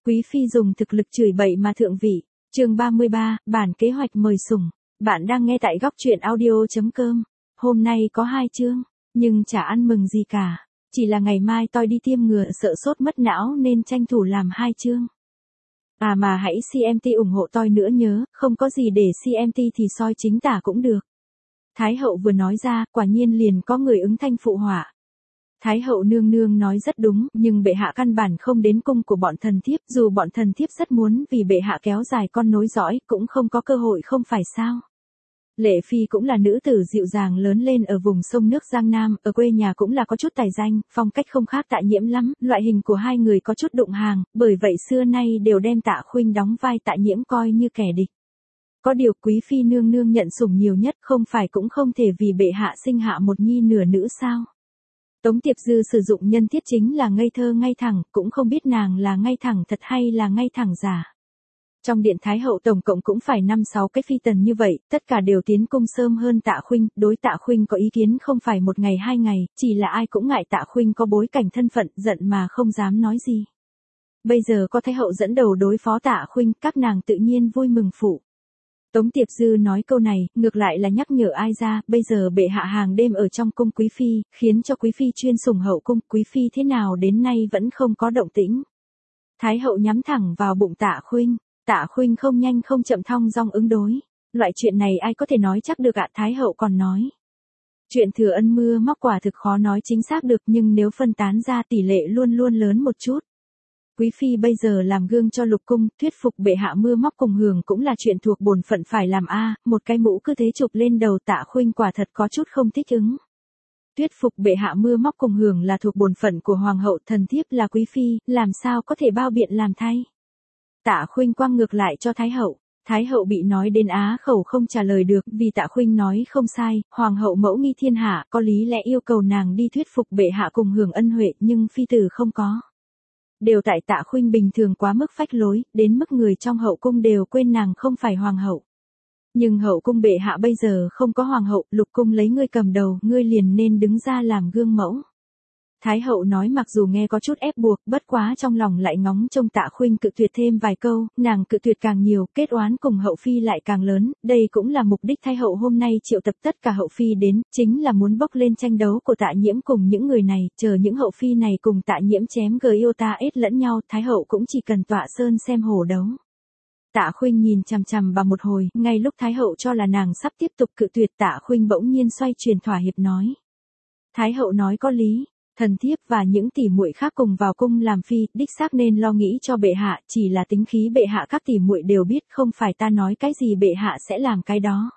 Quý phi dùng thực lực chửi bậy mà thượng vị. Chương 33, bản kế hoạch mời sủng. Bạn đang nghe tại góc truyện audio.com. Hôm nay có 2 chương, nhưng chả ăn mừng gì cả. Chỉ là ngày mai tôi đi tiêm ngừa sợ sốt mất não nên tranh thủ làm 2 chương. À mà hãy CMT ủng hộ tôi nữa nhớ, không có gì để CMT thì soi chính tả cũng được. Thái hậu vừa nói ra, quả nhiên liền có người ứng thanh phụ họa. Thái hậu nương nương nói rất đúng, nhưng bệ hạ căn bản không đến cung của bọn thần thiếp, dù bọn thần thiếp rất muốn vì bệ hạ kéo dài con nối dõi, cũng không có cơ hội không phải sao. Lệ Phi cũng là nữ tử dịu dàng lớn lên ở vùng sông nước Giang Nam, ở quê nhà cũng là có chút tài danh, phong cách không khác Tạ Nhiễm lắm, loại hình của hai người có chút đụng hàng, bởi vậy xưa nay đều đem Tạ Khuynh đóng vai Tạ Nhiễm coi như kẻ địch. Có điều quý phi nương nương nhận sủng nhiều nhất, không phải cũng không thể vì bệ hạ sinh hạ một nhi nửa nữ sao? Tống Tiệp Dư sử dụng nhân thiết chính là ngây thơ ngay thẳng, cũng không biết nàng là ngay thẳng thật hay là ngay thẳng giả. Trong điện Thái hậu tổng cộng cũng phải 5-6 cái phi tần như vậy, tất cả đều tiến cung sớm hơn Tạ Khuynh, đối Tạ Khuynh có ý kiến không phải 1 ngày 2 ngày, chỉ là ai cũng ngại Tạ Khuynh có bối cảnh thân phận, giận mà không dám nói gì. Bây giờ có Thái hậu dẫn đầu đối phó Tạ Khuynh, các nàng tự nhiên vui mừng phụ. Tống Tiệp Dư nói câu này, ngược lại là nhắc nhở ai ra, bây giờ bệ hạ hàng đêm ở trong cung quý phi, khiến cho quý phi chuyên sủng hậu cung, quý phi thế nào đến nay vẫn không có động tĩnh. Thái hậu nhắm thẳng vào bụng Tạ Khuynh, Tạ Khuynh không nhanh không chậm thong dong ứng đối. Loại chuyện này ai có thể nói chắc được ạ? Thái hậu còn nói. Chuyện thừa ân mưa móc quả thực khó nói chính xác được, nhưng nếu phân tán ra tỷ lệ luôn luôn lớn một chút. Quý phi bây giờ làm gương cho lục cung, thuyết phục bệ hạ mưa móc cùng hưởng cũng là chuyện thuộc bổn phận phải làm một cái mũ cứ thế chụp lên đầu Tạ Khuynh quả thật có chút không thích ứng. Thuyết phục bệ hạ mưa móc cùng hưởng là thuộc bổn phận của hoàng hậu, thần thiếp là quý phi, làm sao có thể bao biện làm thay. Tạ Khuynh quăng ngược lại cho Thái hậu. Thái hậu bị nói đến á khẩu không trả lời được, vì Tạ Khuynh nói không sai, hoàng hậu mẫu nghi thiên hạ, có lý lẽ yêu cầu nàng đi thuyết phục bệ hạ cùng hưởng ân huệ, nhưng phi tử không có. Đều tại Tạ Khuynh bình thường quá mức phách lối, đến mức người trong hậu cung đều quên nàng không phải hoàng hậu. Nhưng hậu cung bệ hạ bây giờ không có hoàng hậu, lục cung lấy ngươi cầm đầu, ngươi liền nên đứng ra làm gương mẫu. Thái hậu nói mặc dù nghe có chút ép buộc, bất quá trong lòng lại ngóng trông Tạ Khuynh cự tuyệt thêm vài câu, nàng cự tuyệt càng nhiều, kết oán cùng hậu phi lại càng lớn, đây cũng là mục đích Thái hậu hôm nay triệu tập tất cả hậu phi đến, chính là muốn bốc lên tranh đấu của Tạ Nhiễm cùng những người này, chờ những hậu phi này cùng Tạ Nhiễm chém ết lẫn nhau, Thái hậu cũng chỉ cần tọa sơn xem hổ đấu. Tạ Khuynh nhìn chằm chằm bà một hồi, ngay lúc Thái hậu cho là nàng sắp tiếp tục cự tuyệt, Tạ Khuynh bỗng nhiên xoay chuyển thỏa hiệp nói. Thái hậu nói có lý. Thần thiếp và những tỷ muội khác cùng vào cung làm phi, đích xác nên lo nghĩ cho bệ hạ, chỉ là tính khí bệ hạ các tỷ muội đều biết, không phải ta nói cái gì bệ hạ sẽ làm cái đó.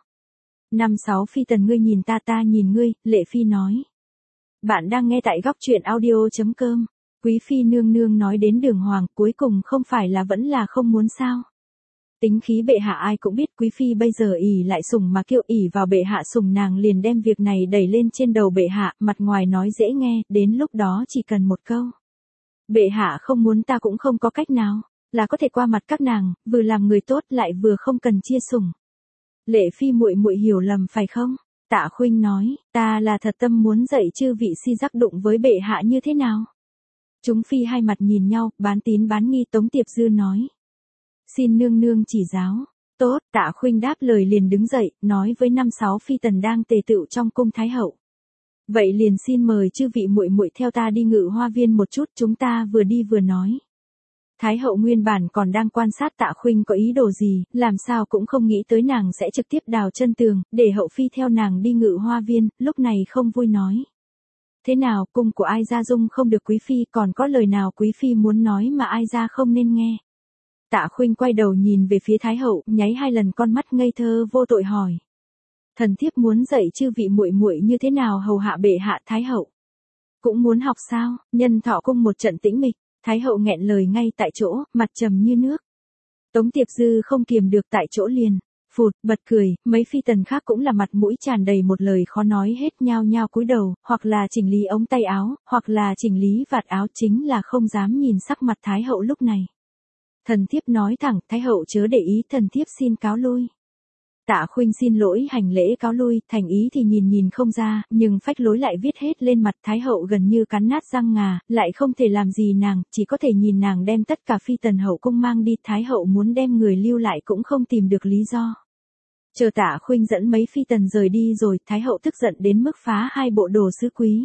5-6 phi tần ngươi nhìn ta nhìn ngươi, Lệ Phi nói. Bạn đang nghe tại góc truyện audio.com. Quý phi nương nương nói đến đường hoàng, cuối cùng không phải là vẫn là không muốn sao. Tính khí bệ hạ ai cũng biết, quý phi bây giờ ỷ lại sủng mà kiêu, ỷ vào bệ hạ sủng nàng liền đem việc này đẩy lên trên đầu bệ hạ, mặt ngoài nói dễ nghe, đến lúc đó chỉ cần một câu. Bệ hạ không muốn ta cũng không có cách nào, là có thể qua mặt các nàng, vừa làm người tốt lại vừa không cần chia sủng. Lệ Phi muội muội hiểu lầm phải không? Tạ Khuynh nói, ta là thật tâm muốn dạy chư vị si giác đụng với bệ hạ như thế nào. Chúng phi hai mặt nhìn nhau, bán tín bán nghi. Tống Tiệp Dư nói. Xin nương nương chỉ giáo. Tốt, Tạ Khuynh đáp lời liền đứng dậy, nói với 5-6 phi tần đang tề tựu trong cung Thái hậu. Vậy liền xin mời chư vị muội muội theo ta đi Ngự Hoa Viên một chút, chúng ta vừa đi vừa nói. Thái hậu nguyên bản còn đang quan sát Tạ Khuynh có ý đồ gì, làm sao cũng không nghĩ tới nàng sẽ trực tiếp đào chân tường, để hậu phi theo nàng đi Ngự Hoa Viên, lúc này không vui nói. Thế nào, cung của ai ra dung không được quý phi, còn có lời nào quý phi muốn nói mà ai ra không nên nghe. Tạ Khuynh quay đầu nhìn về phía Thái hậu, nháy 2 lần con mắt ngây thơ vô tội hỏi. Thần thiếp muốn dạy chư vị muội muội như thế nào hầu hạ bệ hạ. Thái hậu cũng muốn học sao? Nhân thọ cung một trận tĩnh mịch, Thái hậu nghẹn lời ngay tại chỗ, mặt trầm như nước. Tống Tiệp Dư không kiềm được tại chỗ liền phụt bật cười, mấy phi tần khác cũng là mặt mũi tràn đầy một lời khó nói hết, nhao nhao cúi đầu, hoặc là chỉnh lý ống tay áo, hoặc là chỉnh lý vạt áo, chính là không dám nhìn sắc mặt Thái hậu lúc này. Thần thiếp nói thẳng, Thái hậu chớ để ý, thần thiếp xin cáo lui. Tạ Khuynh xin lỗi hành lễ cáo lui, thành ý thì nhìn không ra, nhưng phách lối lại viết hết lên mặt Thái hậu gần như cắn nát răng ngà, lại không thể làm gì nàng, chỉ có thể nhìn nàng đem tất cả phi tần hậu cung mang đi, Thái hậu muốn đem người lưu lại cũng không tìm được lý do. Chờ Tạ Khuynh dẫn mấy phi tần rời đi rồi, Thái hậu tức giận đến mức phá 2 bộ đồ sứ quý.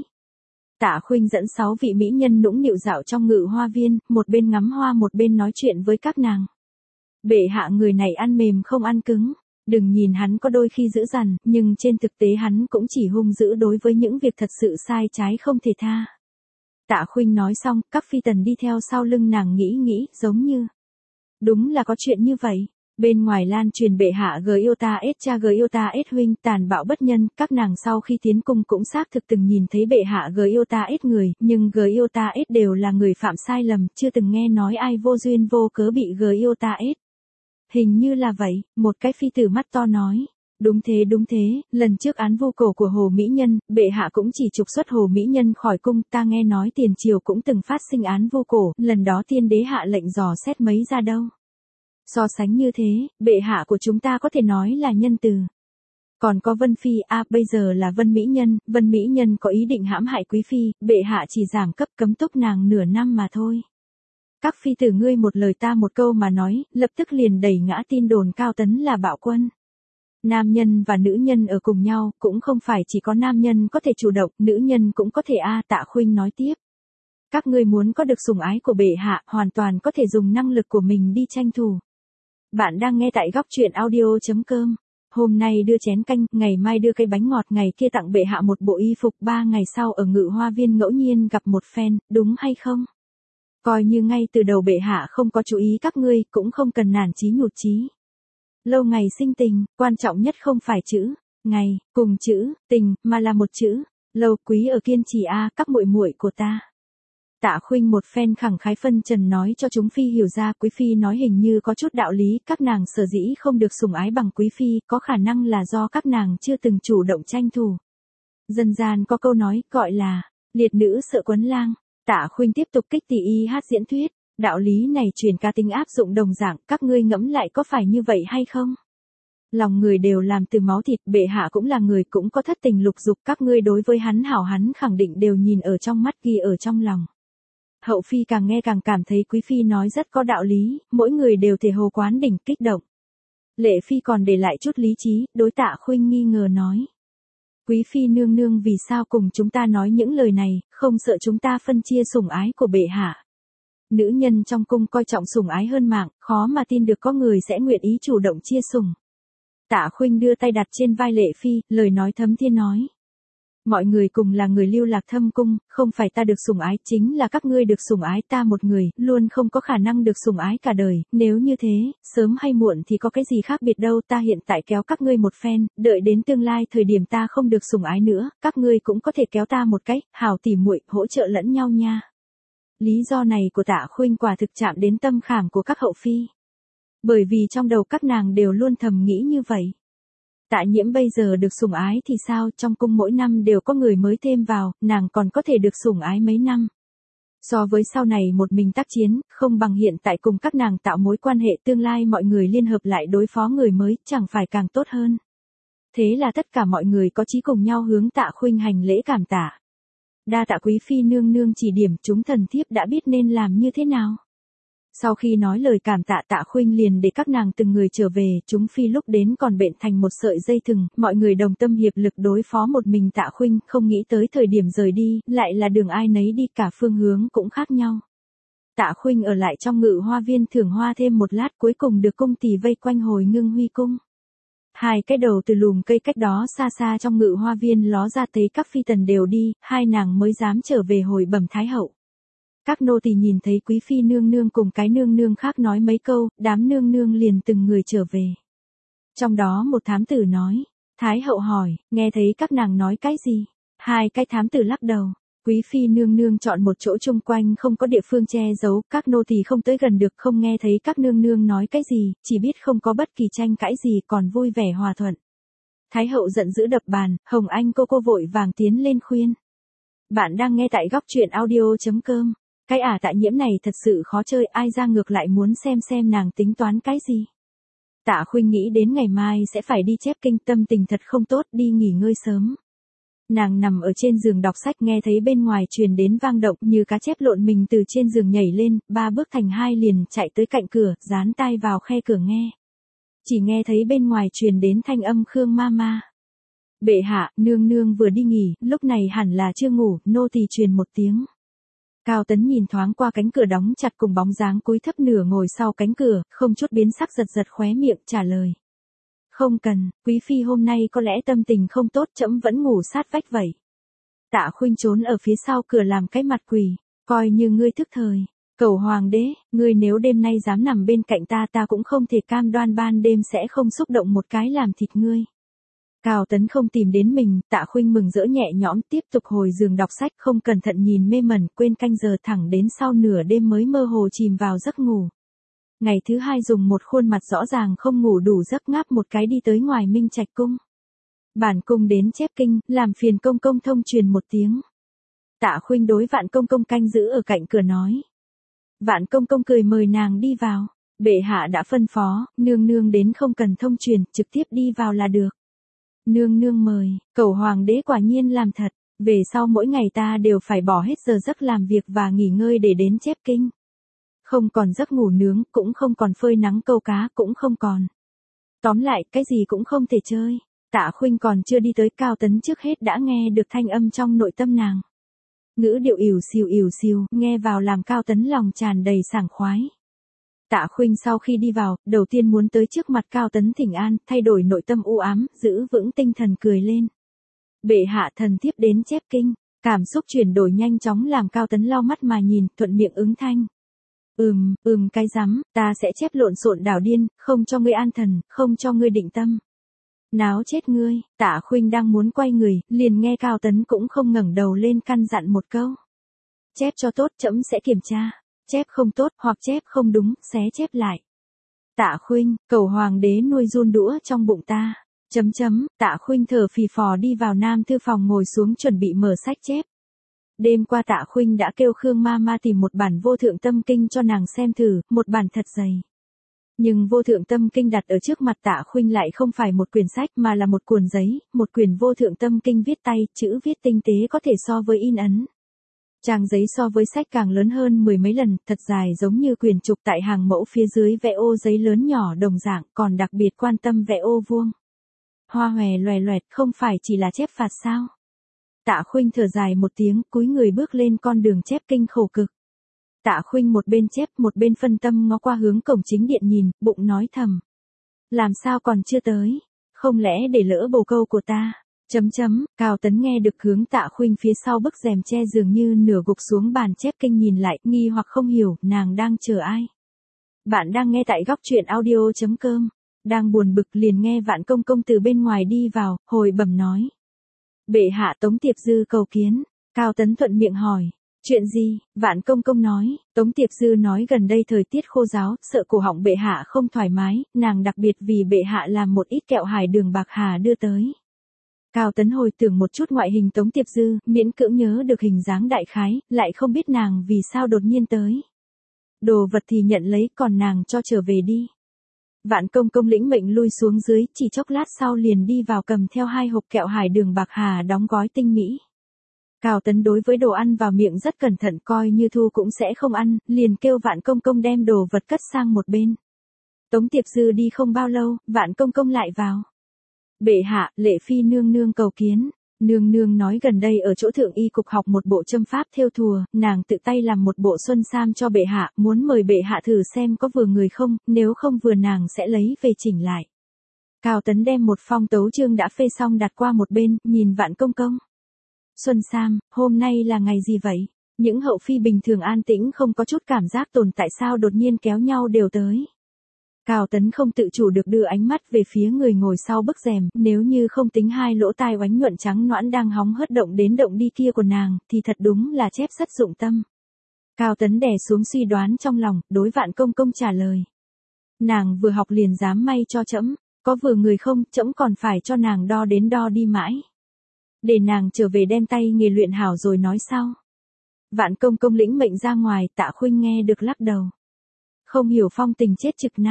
Tạ Khuynh dẫn 6 vị mỹ nhân nũng nịu dạo trong ngự hoa viên, một bên ngắm hoa một bên nói chuyện với các nàng. Bệ hạ người này ăn mềm không ăn cứng. Đừng nhìn hắn có đôi khi dữ dằn, nhưng trên thực tế hắn cũng chỉ hung dữ đối với những việc thật sự sai trái không thể tha. Tạ Khuynh nói xong, các phi tần đi theo sau lưng nàng nghĩ, giống như. Đúng là có chuyện như vậy. Bên ngoài lan truyền bệ hạ g yêu ta ết cha g yêu ta ết huynh tàn bạo bất nhân, các nàng sau khi tiến cung cũng xác thực từng nhìn thấy bệ hạ g yêu ta ết người, nhưng g yêu ta ết đều là người phạm sai lầm, chưa từng nghe nói ai vô duyên vô cớ bị g yêu ta ết. Hình như là vậy, một cái phi tử mắt to nói. Đúng thế, lần trước án vu cổ của Hồ Mỹ Nhân, bệ hạ cũng chỉ trục xuất Hồ Mỹ Nhân khỏi cung, ta nghe nói tiền triều cũng từng phát sinh án vu cổ, lần đó tiên đế hạ lệnh dò xét mấy ra đâu. So sánh như thế, bệ hạ của chúng ta có thể nói là nhân từ. Còn có Vân Phi, bây giờ là Vân Mỹ Nhân có ý định hãm hại Quý Phi, bệ hạ chỉ giảm cấp cấm túc nàng nửa năm mà thôi. Các phi tử ngươi một lời ta một câu mà nói, lập tức liền đẩy ngã tin đồn Cao Tấn là bạo quân. Nam nhân và nữ nhân ở cùng nhau, cũng không phải chỉ có nam nhân có thể chủ động, nữ nhân cũng có thể Tạ Khuynh nói tiếp. Các ngươi muốn có được sủng ái của bệ hạ, hoàn toàn có thể dùng năng lực của mình đi tranh thủ. Bạn đang nghe tại góc truyện audio.com. Hôm nay đưa chén canh, ngày mai đưa cây bánh ngọt, ngày kia tặng bệ hạ một bộ y phục, 3 ngày sau ở ngự hoa viên ngẫu nhiên gặp một phen, đúng hay không? Coi như ngay từ đầu bệ hạ không có chú ý các ngươi, cũng không cần nản chí nhụt chí. Lâu ngày sinh tình, quan trọng nhất không phải chữ ngày cùng chữ tình, mà là một chữ lâu. Quý ở kiên trì các muội muội của ta. Tạ Khuynh một phen khẳng khái phân trần nói cho chúng phi hiểu ra, Quý phi nói hình như có chút đạo lý, các nàng sở dĩ không được sủng ái bằng Quý phi, có khả năng là do các nàng chưa từng chủ động tranh thủ. Dân gian có câu nói gọi là liệt nữ sợ quấn lang. Tạ Khuynh tiếp tục kích tỉ y hát diễn thuyết, đạo lý này truyền cá tính áp dụng đồng dạng, các ngươi ngẫm lại có phải như vậy hay không? Lòng người đều làm từ máu thịt, bệ hạ cũng là người, cũng có thất tình lục dục, các ngươi đối với hắn hảo hắn khẳng định đều nhìn ở trong mắt, ghi ở trong lòng. Hậu phi càng nghe càng cảm thấy Quý phi nói rất có đạo lý, mỗi người đều thể hồ quán đỉnh kích động. Lệ phi còn để lại chút lý trí, đối Tạ Khuynh nghi ngờ nói. Quý phi nương nương vì sao cùng chúng ta nói những lời này, không sợ chúng ta phân chia sủng ái của bệ hạ. Nữ nhân trong cung coi trọng sủng ái hơn mạng, khó mà tin được có người sẽ nguyện ý chủ động chia sủng. Tạ Khuynh đưa tay đặt trên vai Lệ phi, lời nói thấm thiên nói. Mọi người cùng là người lưu lạc thâm cung, không phải ta được sủng ái, chính là các ngươi được sủng ái, ta một người, luôn không có khả năng được sủng ái cả đời, nếu như thế, sớm hay muộn thì có cái gì khác biệt đâu, ta hiện tại kéo các ngươi một phen, đợi đến tương lai thời điểm ta không được sủng ái nữa, các ngươi cũng có thể kéo ta một cái, hảo tỉ muội, hỗ trợ lẫn nhau nha. Lý do này của Tạ Khuynh quả thực chạm đến tâm khảm của các hậu phi. Bởi vì trong đầu các nàng đều luôn thầm nghĩ như vậy. Tạ Nhiễm bây giờ được sủng ái thì sao, trong cung mỗi năm đều có người mới thêm vào, nàng còn có thể được sủng ái mấy năm. So với sau này một mình tác chiến, không bằng hiện tại cùng các nàng tạo mối quan hệ, tương lai mọi người liên hợp lại đối phó người mới, chẳng phải càng tốt hơn. Thế là tất cả mọi người có chí cùng nhau hướng Tạ Khuynh hành lễ cảm tạ. Đa tạ Quý phi nương nương chỉ điểm, chúng thần thiếp đã biết nên làm như thế nào. Sau khi nói lời cảm tạ, Tạ Khuynh liền để các nàng từng người trở về, chúng phi lúc đến còn bện thành một sợi dây thừng, mọi người đồng tâm hiệp lực đối phó một mình Tạ Khuynh, không nghĩ tới thời điểm rời đi, lại là đường ai nấy đi, cả phương hướng cũng khác nhau. Tạ Khuynh ở lại trong ngự hoa viên thưởng hoa thêm một lát, cuối cùng được cung tỳ vây quanh hồi Ngưng Huy cung. 2 cái đầu từ lùm cây cách đó xa xa trong ngự hoa viên ló ra, thấy các phi tần đều đi, 2 nàng mới dám trở về hồi bẩm Thái hậu. Các nô tỳ nhìn thấy Quý phi nương nương cùng cái nương nương khác nói mấy câu, đám nương nương liền từng người trở về. Trong đó một thám tử nói, Thái hậu hỏi, nghe thấy các nàng nói cái gì? 2 cái thám tử lắc đầu. Quý phi nương nương chọn một chỗ chung quanh không có địa phương che giấu, các nô tỳ không tới gần được, không nghe thấy các nương nương nói cái gì, chỉ biết không có bất kỳ tranh cãi gì, còn vui vẻ hòa thuận. Thái hậu giận dữ đập bàn, Hồng Anh cô vội vàng tiến lên khuyên. Bạn đang nghe tại góc truyện audio.com. Cái Tạ Nhiễm này thật sự khó chơi, ai ra ngược lại muốn xem nàng tính toán cái gì. Tạ Khuynh nghĩ đến ngày mai sẽ phải đi chép kinh, tâm tình thật không tốt, đi nghỉ ngơi sớm. Nàng nằm ở trên giường đọc sách, nghe thấy bên ngoài truyền đến vang động, như cá chép lộn mình từ trên giường nhảy lên, 3 bước thành 2 liền chạy tới cạnh cửa, dán tai vào khe cửa nghe. Chỉ nghe thấy bên ngoài truyền đến thanh âm Khương Mama. Bệ hạ, nương nương vừa đi nghỉ, lúc này hẳn là chưa ngủ, nô tỳ truyền một tiếng. Cao Tấn nhìn thoáng qua cánh cửa đóng chặt cùng bóng dáng cúi thấp nửa ngồi sau cánh cửa, không chút biến sắc, giật giật khóe miệng trả lời. Không cần, quý phi hôm nay có lẽ tâm tình không tốt, trẫm vẫn ngủ sát vách vậy. Tạ Khuynh trốn ở phía sau cửa làm cái mặt quỷ, coi như ngươi thức thời. Cầu hoàng đế, ngươi nếu đêm nay dám nằm bên cạnh ta, ta cũng không thể cam đoan ban đêm sẽ không xúc động một cái làm thịt ngươi. Cao Tấn không tìm đến mình, Tạ Khuynh mừng rỡ nhẹ nhõm tiếp tục hồi giường đọc sách, không cẩn thận nhìn mê mẩn, quên canh giờ, thẳng đến sau nửa đêm mới mơ hồ chìm vào giấc ngủ. Ngày thứ 2 dùng một khuôn mặt rõ ràng không ngủ đủ giấc, ngáp một cái đi tới ngoài Minh Trạch cung. Bản cung đến chép kinh, làm phiền công công thông truyền một tiếng. Tạ Khuynh đối Vạn công công canh giữ ở cạnh cửa nói. Vạn công công cười mời nàng đi vào. Bệ hạ đã phân phó, nương nương đến không cần thông truyền, trực tiếp đi vào là được. Nương nương mời, cầu hoàng đế quả nhiên làm thật, về sau mỗi ngày ta đều phải bỏ hết giờ giấc làm việc và nghỉ ngơi để đến chép kinh. Không còn giấc ngủ nướng, cũng không còn phơi nắng câu cá, cũng không còn. Tóm lại, cái gì cũng không thể chơi. Tạ Khuynh còn chưa đi tới, Cao Tấn trước hết đã nghe được thanh âm trong nội tâm nàng. Ngữ điệu ỉu xìu, nghe vào làm Cao Tấn lòng tràn đầy sảng khoái. Tạ Khuynh sau khi đi vào, đầu tiên muốn tới trước mặt Cao Tấn thỉnh an, thay đổi nội tâm u ám, giữ vững tinh thần cười lên. Bệ hạ, thần thiếp đến chép kinh. Cảm xúc chuyển đổi nhanh chóng làm Cao Tấn lau mắt mà nhìn, thuận miệng ứng thanh. Cái rắm, ta sẽ chép lộn xộn đảo điên, không cho ngươi an thần, không cho ngươi định tâm. Náo chết ngươi. Tạ Khuynh đang muốn quay người, liền nghe Cao Tấn cũng không ngẩng đầu lên căn dặn một câu. Chép cho tốt, trẫm sẽ kiểm tra. Chép không tốt, hoặc chép không đúng, xé chép lại. Tạ Khuynh, cầu hoàng đế nuôi giun đũa trong bụng ta. Tạ Khuynh thở phì phò đi vào nam thư phòng ngồi xuống chuẩn bị mở sách chép. Đêm qua Tạ Khuynh đã kêu Khương Mama tìm một bản vô thượng tâm kinh cho nàng xem thử, một bản thật dày. Nhưng vô thượng tâm kinh đặt ở trước mặt Tạ Khuynh lại không phải một quyển sách mà là một cuộn giấy, một quyển vô thượng tâm kinh viết tay, chữ viết tinh tế có thể so với in ấn. Trang giấy so với sách càng lớn hơn 10 mấy lần, thật dài giống như quyển trục, tại hàng mẫu phía dưới vẽ ô giấy lớn nhỏ đồng dạng, còn đặc biệt quan tâm vẽ ô vuông. Hoa hòe loè loẹt, không phải chỉ là chép phạt sao? Tạ Khuynh thở dài một tiếng, cúi người bước lên con đường chép kinh khổ cực. Tạ Khuynh một bên chép, một bên phân tâm ngó qua hướng cổng chính điện nhìn, bụng nói thầm. Làm sao còn chưa tới? Không lẽ để lỡ bồ câu của ta? Cao Tấn nghe được hướng Tạ Khuynh phía sau bức rèm che dường như nửa gục xuống bàn chép kinh nhìn lại, nghi hoặc không hiểu, nàng đang chờ ai? Bạn đang nghe tại góc truyện audio.com. Đang buồn bực liền nghe Vạn công công từ bên ngoài đi vào, hồi bẩm nói. Bệ hạ, Tống Tiệp Dư cầu kiến. Cao Tấn thuận miệng hỏi. Chuyện gì? Vạn công công nói. Tống Tiệp Dư nói gần đây thời tiết khô ráo, sợ cổ họng bệ hạ không thoải mái, nàng đặc biệt vì bệ hạ làm một ít kẹo hải đường bạc hà đưa tới. Cao Tấn hồi tưởng một chút ngoại hình Tống Tiệp Dư, miễn cưỡng nhớ được hình dáng đại khái, lại không biết nàng vì sao đột nhiên tới. Đồ vật thì nhận lấy, còn nàng cho trở về đi. Vạn công công lĩnh mệnh lui xuống dưới, chỉ chốc lát sau liền đi vào cầm theo 2 hộp kẹo hải đường bạc hà đóng gói tinh mỹ. Cao Tấn đối với đồ ăn vào miệng rất cẩn thận, coi như thu cũng sẽ không ăn, liền kêu Vạn công công đem đồ vật cất sang một bên. Tống Tiệp Dư đi không bao lâu, Vạn công công lại vào. Bệ hạ, Lệ phi nương nương cầu kiến. Nương nương nói gần đây ở chỗ thượng y cục học một bộ châm pháp thêu thùa, nàng tự tay làm một bộ xuân sam cho bệ hạ, muốn mời bệ hạ thử xem có vừa người không, nếu không vừa nàng sẽ lấy về chỉnh lại. Cao Tấn đem một phong tấu chương đã phê xong đặt qua một bên, nhìn Vạn công công. Xuân sam, hôm nay là ngày gì vậy? Những hậu phi bình thường an tĩnh không có chút cảm giác tồn tại sao đột nhiên kéo nhau đều tới. Cao Tấn không tự chủ được đưa ánh mắt về phía người ngồi sau bức rèm, nếu như không tính 2 lỗ tai oánh nhuận trắng nõn đang hóng hớt động đến động đi kia của nàng, thì thật đúng là chép rất dụng tâm. Cao Tấn đè xuống suy đoán trong lòng, đối Vạn công công trả lời. Nàng vừa học liền dám may cho trẫm, có vừa người không, trẫm còn phải cho nàng đo đến đo đi mãi. Để nàng trở về đem tay nghề luyện hảo rồi nói sau. Vạn công công lĩnh mệnh ra ngoài, Tạ Khuynh nghe được lắc đầu. Không hiểu phong tình chết trực nam,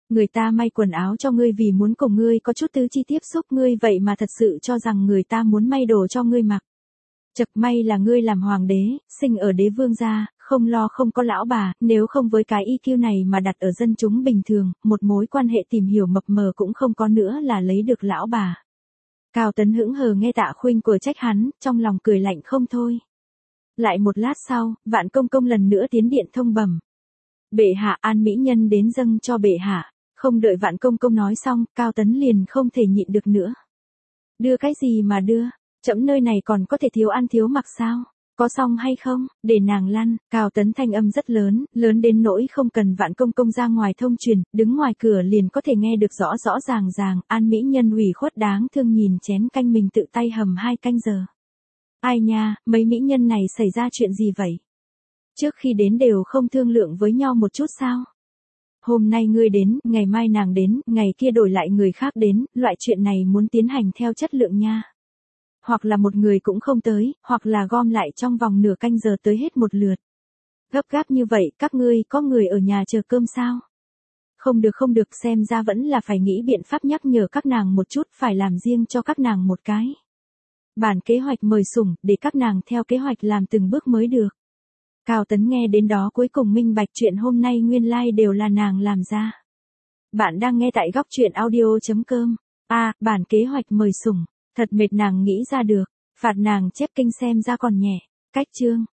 Người ta may quần áo cho ngươi vì muốn cùng ngươi có chút tứ chi tiếp xúc, ngươi vậy mà thật sự cho rằng người ta muốn may đồ cho ngươi mặc. Chật, may là ngươi làm hoàng đế, sinh ở đế vương gia, không lo không có lão bà, nếu không với cái EQ này mà đặt ở dân chúng bình thường, một mối quan hệ tìm hiểu mập mờ cũng không có nữa là lấy được lão bà. Cao Tấn hững hờ nghe Tạ Khuynh của trách hắn, trong lòng cười lạnh không thôi. Lại một lát sau, Vạn Công Công lần nữa tiến điện thông bẩm. Bệ hạ, An mỹ nhân đến dâng cho bệ hạ. Không đợi Vạn Công Công nói xong, Cao Tấn liền không thể nhịn được nữa. Đưa cái gì mà đưa, trẫm nơi này còn có thể thiếu ăn thiếu mặc sao? Có xong hay không, để nàng lăn. Cao Tấn thanh âm rất lớn, lớn đến nỗi không cần Vạn Công Công ra ngoài thông truyền, đứng ngoài cửa liền có thể nghe được rõ rõ ràng ràng. An mỹ nhân ủy khuất đáng thương nhìn chén canh mình tự tay hầm 2 canh giờ. Ai nha, mấy mỹ nhân này xảy ra chuyện gì vậy? Trước khi đến đều không thương lượng với nhau một chút sao? Hôm nay ngươi đến, ngày mai nàng đến, ngày kia đổi lại người khác đến, loại chuyện này muốn tiến hành theo chất lượng nha. Hoặc là một người cũng không tới, hoặc là gom lại trong vòng nửa canh giờ tới hết một lượt. Gấp gáp như vậy, các ngươi có người ở nhà chờ cơm sao? Không được, xem ra vẫn là phải nghĩ biện pháp nhắc nhở các nàng một chút, phải làm riêng cho các nàng một cái. Bản kế hoạch mời sủng, để các nàng theo kế hoạch làm từng bước mới được. Cao Tấn nghe đến đó cuối cùng minh bạch chuyện hôm nay nguyên lai đều là nàng làm ra. Bạn đang nghe tại góc truyện audio.com. Bản kế hoạch mời sủng, thật mệt nàng nghĩ ra được, phạt nàng chép kinh xem ra còn nhẹ. Cách chương